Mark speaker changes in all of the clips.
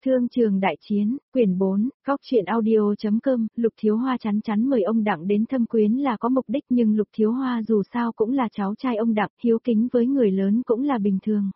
Speaker 1: Thương trường đại chiến, quyển 4, góc truyện audio.com, Lục Thiếu Hoa chắn chắn mời ông Đặng đến thăm quyến là có mục đích, nhưng Lục Thiếu Hoa dù sao cũng là cháu trai ông Đặng, hiếu kính với người lớn cũng là bình thường.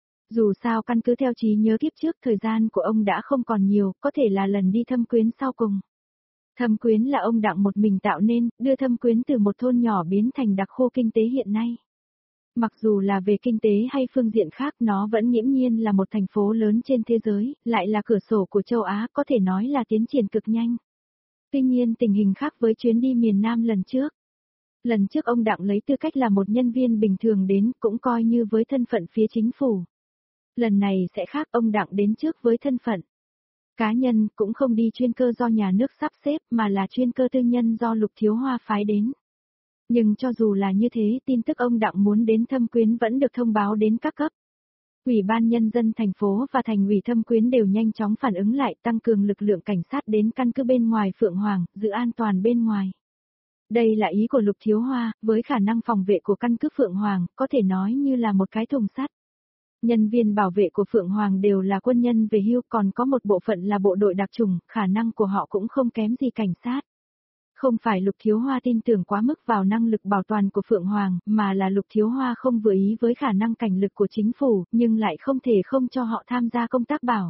Speaker 1: Dù sao căn cứ theo trí nhớ kiếp trước, thời gian của ông đã không còn nhiều, có thể là lần đi thăm quyến sau cùng. Thâm Quyến là ông Đặng một mình tạo nên, đưa Thâm Quyến từ một thôn nhỏ biến thành đặc khu kinh tế hiện nay. Mặc dù là về kinh tế hay phương diện khác, nó vẫn nghiễm nhiên là một thành phố lớn trên thế giới, lại là cửa sổ của châu Á, có thể nói là tiến triển cực nhanh. Tuy nhiên tình hình khác với chuyến đi miền Nam lần trước. Lần trước ông Đặng lấy tư cách là một nhân viên bình thường đến, cũng coi như với thân phận phía chính phủ. Lần này sẽ khác, ông Đặng đến trước với thân phận cá nhân, cũng không đi chuyên cơ do nhà nước sắp xếp mà là chuyên cơ tư nhân do Lục Thiếu Hoa phái đến. Nhưng cho dù là như thế, tin tức ông Đặng muốn đến Thâm Quyến vẫn được thông báo đến các cấp. Ủy ban nhân dân thành phố và thành ủy Thâm Quyến đều nhanh chóng phản ứng lại, tăng cường lực lượng cảnh sát đến căn cứ bên ngoài Phượng Hoàng, giữ an toàn bên ngoài. Đây là ý của Lục Thiếu Hoa, với khả năng phòng vệ của căn cứ Phượng Hoàng, có thể nói như là một cái thùng sắt. Nhân viên bảo vệ của Phượng Hoàng đều là quân nhân về hưu, còn có một bộ phận là bộ đội đặc chủng, khả năng của họ cũng không kém gì cảnh sát. Không phải Lục Thiếu Hoa tin tưởng quá mức vào năng lực bảo toàn của Phượng Hoàng, mà là Lục Thiếu Hoa không vừa ý với khả năng cảnh lực của chính phủ, nhưng lại không thể không cho họ tham gia công tác bảo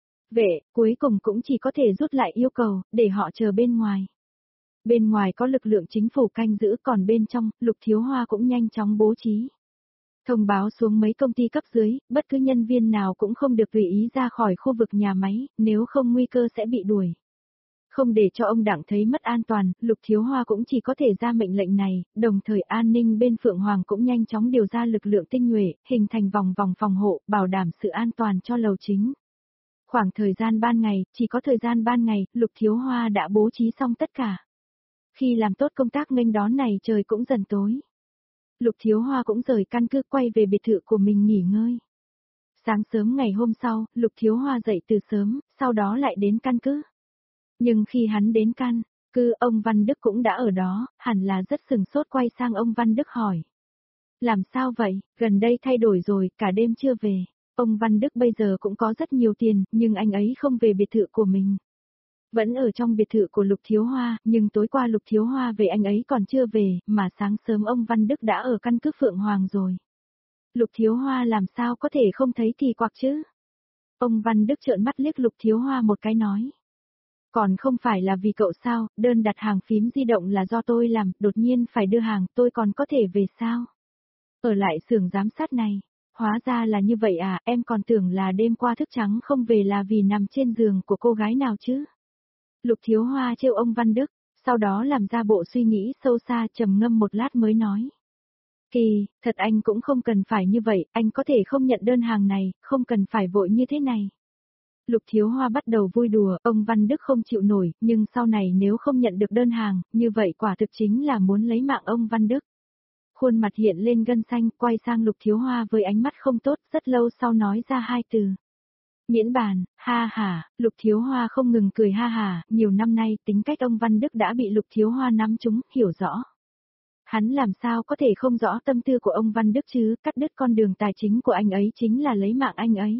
Speaker 1: vệ, cuối cùng cũng chỉ có thể rút lại yêu cầu, để họ chờ bên ngoài. Bên ngoài có lực lượng chính phủ canh giữ, còn bên trong, Lục Thiếu Hoa cũng nhanh chóng bố trí. Thông báo xuống mấy công ty cấp dưới, bất cứ nhân viên nào cũng không được tùy ý ra khỏi khu vực nhà máy, nếu không nguy cơ sẽ bị đuổi. Không để cho ông Đặng thấy mất an toàn, Lục Thiếu Hoa cũng chỉ có thể ra mệnh lệnh này, đồng thời an ninh bên Phượng Hoàng cũng nhanh chóng điều ra lực lượng tinh nhuệ, hình thành vòng vòng phòng hộ, bảo đảm sự an toàn cho lầu chính. Khoảng thời gian ban ngày, chỉ có thời gian ban ngày, Lục Thiếu Hoa đã bố trí xong tất cả. Khi làm tốt công tác nghênh đón này, trời cũng dần tối. Lục Thiếu Hoa cũng rời căn cứ, quay về biệt thự của mình nghỉ ngơi. Sáng sớm ngày hôm sau, Lục Thiếu Hoa dậy từ sớm, sau đó lại đến căn cứ. Nhưng khi hắn đến căn cứ, ông Văn Đức cũng đã ở đó, hẳn là rất sừng sốt, quay sang ông Văn Đức hỏi. Làm sao vậy, gần đây thay đổi rồi, cả đêm chưa về. Ông Văn Đức bây giờ cũng có rất nhiều tiền, nhưng anh ấy không về biệt thự của mình. Vẫn ở trong biệt thự của Lục Thiếu Hoa, nhưng tối qua Lục Thiếu Hoa về anh ấy còn chưa về, mà sáng sớm ông Văn Đức đã ở căn cứ Phượng Hoàng rồi. Lục Thiếu Hoa làm sao có thể không thấy kỳ quặc chứ? Ông Văn Đức trợn mắt liếc Lục Thiếu Hoa một cái nói. Còn không phải là vì cậu sao, đơn đặt hàng phím di động là do tôi làm, đột nhiên phải đưa hàng, tôi còn có thể về sao? Ở lại xưởng giám sát này, hóa ra là như vậy à, em còn tưởng là đêm qua thức trắng không về là vì nằm trên giường của cô gái nào chứ? Lục Thiếu Hoa trêu ông Văn Đức, sau đó làm ra bộ suy nghĩ sâu xa, trầm ngâm một lát mới nói. Kỳ, thật anh cũng không cần phải như vậy, anh có thể không nhận đơn hàng này, không cần phải vội như thế này. Lục Thiếu Hoa bắt đầu vui đùa, ông Văn Đức không chịu nổi, nhưng sau này nếu không nhận được đơn hàng, như vậy quả thực chính là muốn lấy mạng ông Văn Đức. Khuôn mặt hiện lên gân xanh, quay sang Lục Thiếu Hoa với ánh mắt không tốt, rất lâu sau nói ra hai từ. Miễn bàn, ha ha, Lục Thiếu Hoa không ngừng cười ha ha, nhiều năm nay tính cách ông Văn Đức đã bị Lục Thiếu Hoa nắm trúng, hiểu rõ. Hắn làm sao có thể không rõ tâm tư của ông Văn Đức chứ, cắt đứt con đường tài chính của anh ấy chính là lấy mạng anh ấy.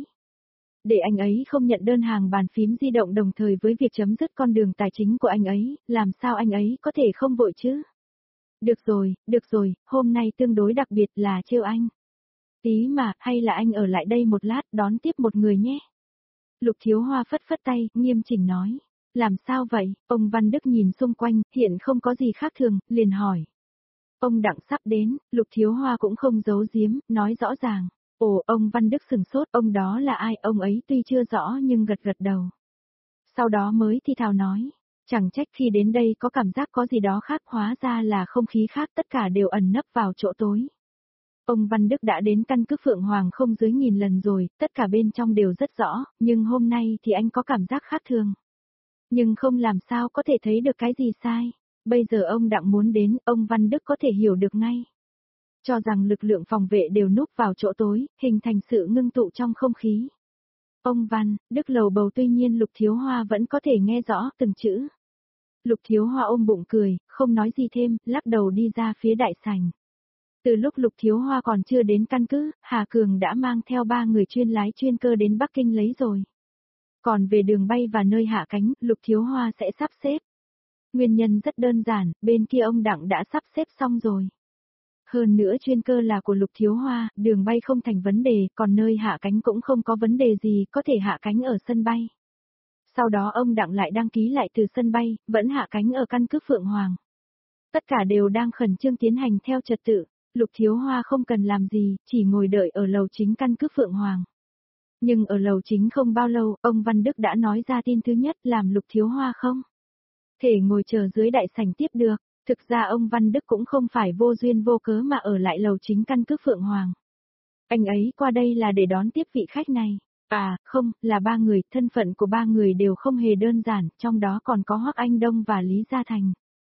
Speaker 1: Để anh ấy không nhận đơn hàng bàn phím di động đồng thời với việc chấm dứt con đường tài chính của anh ấy, làm sao anh ấy có thể không vội chứ? Được rồi, hôm nay tương đối đặc biệt là trêu anh. Tí mà, hay là anh ở lại đây một lát đón tiếp một người nhé. Lục Thiếu Hoa phất phất tay, nghiêm chỉnh nói. Làm sao vậy? Ông Văn Đức nhìn xung quanh, hiện không có gì khác thường, liền hỏi. Ông Đặng sắp đến, Lục Thiếu Hoa cũng không giấu giếm, nói rõ ràng. Ồ, ông Văn Đức sừng sốt, ông đó là ai? Ông ấy tuy chưa rõ nhưng gật gật đầu. Sau đó mới thì thào nói. Chẳng trách khi đến đây có cảm giác có gì đó khác, hóa ra là không khí khác, tất cả đều ẩn nấp vào chỗ tối. Ông Văn Đức đã đến căn cứ Phượng Hoàng không dưới 1000 lần rồi, tất cả bên trong đều rất rõ, nhưng hôm nay thì anh có cảm giác khác thường. Nhưng không làm sao có thể thấy được cái gì sai. Bây giờ ông Đặng muốn đến, ông Văn Đức có thể hiểu được ngay. Cho rằng lực lượng phòng vệ đều núp vào chỗ tối, hình thành sự ngưng tụ trong không khí. Ông Văn Đức lầu bầu, tuy nhiên Lục Thiếu Hoa vẫn có thể nghe rõ từng chữ. Lục Thiếu Hoa ôm bụng cười, không nói gì thêm, lắc đầu đi ra phía đại sảnh. Từ lúc Lục Thiếu Hoa còn chưa đến căn cứ, Hà Cường đã mang theo 3 người chuyên lái chuyên cơ đến Bắc Kinh lấy rồi. Còn về đường bay và nơi hạ cánh, Lục Thiếu Hoa sẽ sắp xếp. Nguyên nhân rất đơn giản, bên kia ông Đặng đã sắp xếp xong rồi. Hơn nữa chuyên cơ là của Lục Thiếu Hoa, đường bay không thành vấn đề, còn nơi hạ cánh cũng không có vấn đề gì, có thể hạ cánh ở sân bay. Sau đó ông Đặng lại đăng ký lại từ sân bay, vẫn hạ cánh ở căn cứ Phượng Hoàng. Tất cả đều đang khẩn trương tiến hành theo trật tự, Lục Thiếu Hoa không cần làm gì, chỉ ngồi đợi ở lầu chính căn cứ Phượng Hoàng. Nhưng ở lầu chính không bao lâu, ông Văn Đức đã nói ra tin thứ nhất làm Lục Thiếu Hoa không thể ngồi chờ dưới đại sảnh tiếp được. Thực ra ông Văn Đức cũng không phải vô duyên vô cớ mà ở lại lầu chính căn cứ Phượng Hoàng. Anh ấy qua đây là để đón tiếp vị khách này. À, không, là ba người, thân phận của ba người đều không hề đơn giản, trong đó còn có Hoắc Anh Đông và Lý Gia Thành.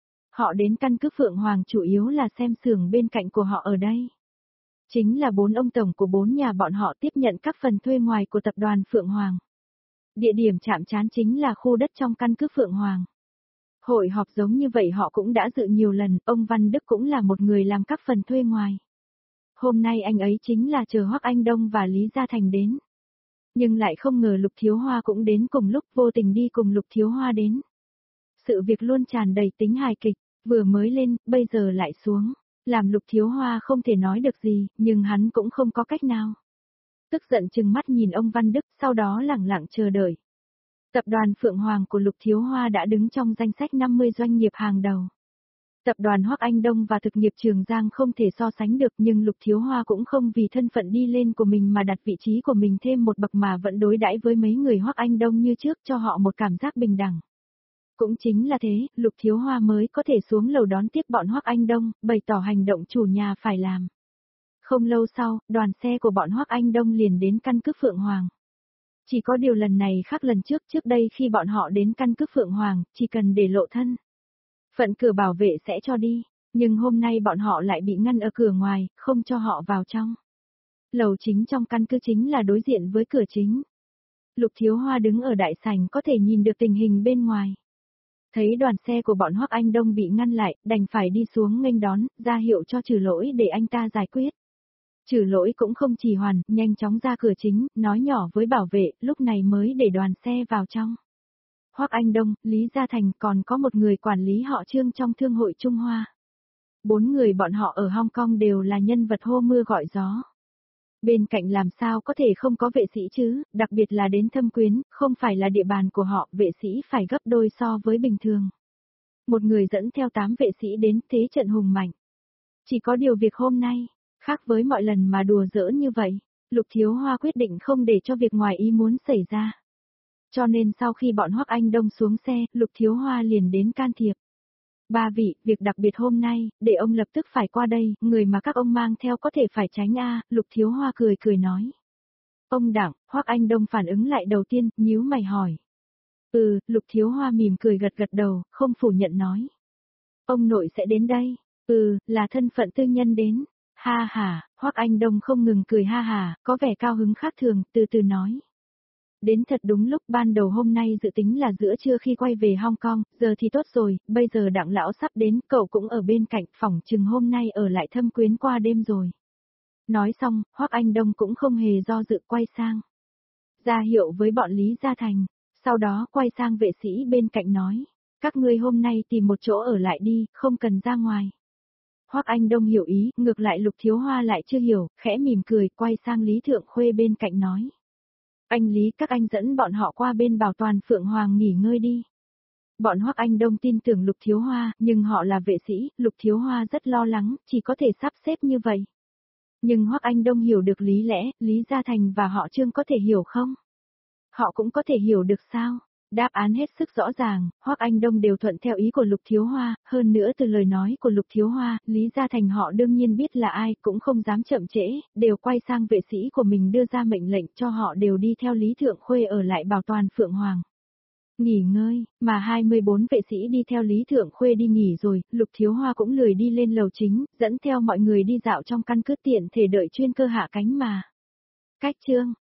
Speaker 1: Họ đến căn cứ Phượng Hoàng chủ yếu là xem xưởng bên cạnh của họ ở đây. Chính là 4 ông tổng của 4 nhà bọn họ tiếp nhận các phần thuê ngoài của tập đoàn Phượng Hoàng. Địa điểm chạm trán chính là khu đất trong căn cứ Phượng Hoàng. Hội họp giống như vậy họ cũng đã dự nhiều lần, ông Văn Đức cũng là một người làm các phần thuê ngoài. Hôm nay anh ấy chính là chờ Hoắc Anh Đông và Lý Gia Thành đến. Nhưng lại không ngờ Lục Thiếu Hoa cũng đến cùng lúc, vô tình đi cùng Lục Thiếu Hoa đến. Sự việc luôn tràn đầy tính hài kịch, vừa mới lên, bây giờ lại xuống. Làm Lục Thiếu Hoa không thể nói được gì, nhưng hắn cũng không có cách nào. Tức giận trừng mắt nhìn ông Văn Đức, sau đó lẳng lặng chờ đợi. Tập đoàn Phượng Hoàng của Lục Thiếu Hoa đã đứng trong danh sách 50 doanh nghiệp hàng đầu. Tập đoàn Hoắc Anh Đông và thực nghiệp Trường Giang không thể so sánh được, nhưng Lục Thiếu Hoa cũng không vì thân phận đi lên của mình mà đặt vị trí của mình thêm một bậc mà vẫn đối đãi với mấy người Hoắc Anh Đông như trước, cho họ một cảm giác bình đẳng. Cũng chính là thế, Lục Thiếu Hoa mới có thể xuống lầu đón tiếp bọn Hoắc Anh Đông, bày tỏ hành động chủ nhà phải làm. Không lâu sau, đoàn xe của bọn Hoắc Anh Đông liền đến căn cứ Phượng Hoàng. Chỉ có điều lần này khác lần trước đây khi bọn họ đến căn cứ Phượng Hoàng, chỉ cần để lộ thân. Phận cửa bảo vệ sẽ cho đi, nhưng hôm nay bọn họ lại bị ngăn ở cửa ngoài, không cho họ vào trong. Lầu chính trong căn cứ chính là đối diện với cửa chính. Lục Thiếu Hoa đứng ở đại sảnh có thể nhìn được tình hình bên ngoài. Thấy đoàn xe của bọn Hoắc Anh Đông bị ngăn lại, đành phải đi xuống nghênh đón, ra hiệu cho Trừ Lỗi để anh ta giải quyết. Trừ Lỗi cũng không trì hoãn, nhanh chóng ra cửa chính, nói nhỏ với bảo vệ, lúc này mới để đoàn xe vào trong. Hoắc Anh Đông, Lý Gia Thành còn có một người quản lý họ Trương trong Thương hội Trung Hoa. 4 người bọn họ ở Hong Kong đều là nhân vật hô mưa gọi gió. Bên cạnh làm sao có thể không có vệ sĩ chứ, đặc biệt là đến Thâm Quyến, không phải là địa bàn của họ, vệ sĩ phải gấp đôi so với bình thường. Một người dẫn theo 8 vệ sĩ đến thế trận hùng mạnh. Chỉ có điều việc hôm nay, khác với mọi lần mà đùa giỡn như vậy, Lục Thiếu Hoa quyết định không để cho việc ngoài ý muốn xảy ra. Cho nên sau khi bọn Hoắc Anh Đông xuống xe, Lục Thiếu Hoa liền đến can thiệp. Ba vị, việc đặc biệt hôm nay, để ông lập tức phải qua đây, người mà các ông mang theo có thể phải tránh Lục Thiếu Hoa cười nói. Ông Đặng, Hoắc Anh Đông phản ứng lại đầu tiên, nhíu mày hỏi. Lục Thiếu Hoa mỉm cười gật đầu, không phủ nhận nói. Ông nội sẽ đến đây. Là thân phận tư nhân đến. Ha ha, Hoắc Anh Đông không ngừng cười ha ha, có vẻ cao hứng khác thường, từ từ nói. Đến thật đúng lúc, ban đầu hôm nay dự tính là giữa trưa khi quay về Hong Kong, giờ thì tốt rồi, bây giờ Đặng lão sắp đến, cậu cũng ở bên cạnh, phỏng chừng hôm nay ở lại Thâm Quyến qua đêm rồi. Nói xong, Hoắc Anh Đông cũng không hề do dự quay sang. Ra hiệu với bọn Lý Gia Thành, sau đó quay sang vệ sĩ bên cạnh nói, các ngươi hôm nay tìm một chỗ ở lại đi, không cần ra ngoài. Hoắc Anh Đông hiểu ý, ngược lại Lục Thiếu Hoa lại chưa hiểu, khẽ mỉm cười, quay sang Lý Thượng Khuê bên cạnh nói. Anh Lý, các anh dẫn bọn họ qua bên bảo toàn Phượng Hoàng nghỉ ngơi đi. Bọn Hoắc Anh Đông tin tưởng Lục Thiếu Hoa, nhưng họ là vệ sĩ, Lục Thiếu Hoa rất lo lắng, chỉ có thể sắp xếp như vậy. Nhưng Hoắc Anh Đông hiểu được lý lẽ, Lý Gia Thành và họ Trương có thể hiểu không? Họ cũng có thể hiểu được sao? Đáp án hết sức rõ ràng, Hoắc Anh Đông đều thuận theo ý của Lục Thiếu Hoa, hơn nữa từ lời nói của Lục Thiếu Hoa, Lý Gia Thành họ đương nhiên biết là ai, cũng không dám chậm trễ, đều quay sang vệ sĩ của mình đưa ra mệnh lệnh cho họ đều đi theo Lý Thượng Khuê ở lại bảo toàn Phượng Hoàng. Nghỉ ngơi, mà 24 vệ sĩ đi theo Lý Thượng Khuê đi nghỉ rồi, Lục Thiếu Hoa cũng lười đi lên lầu chính, dẫn theo mọi người đi dạo trong căn cứ tiện thể đợi chuyên cơ hạ cánh mà. Cách chương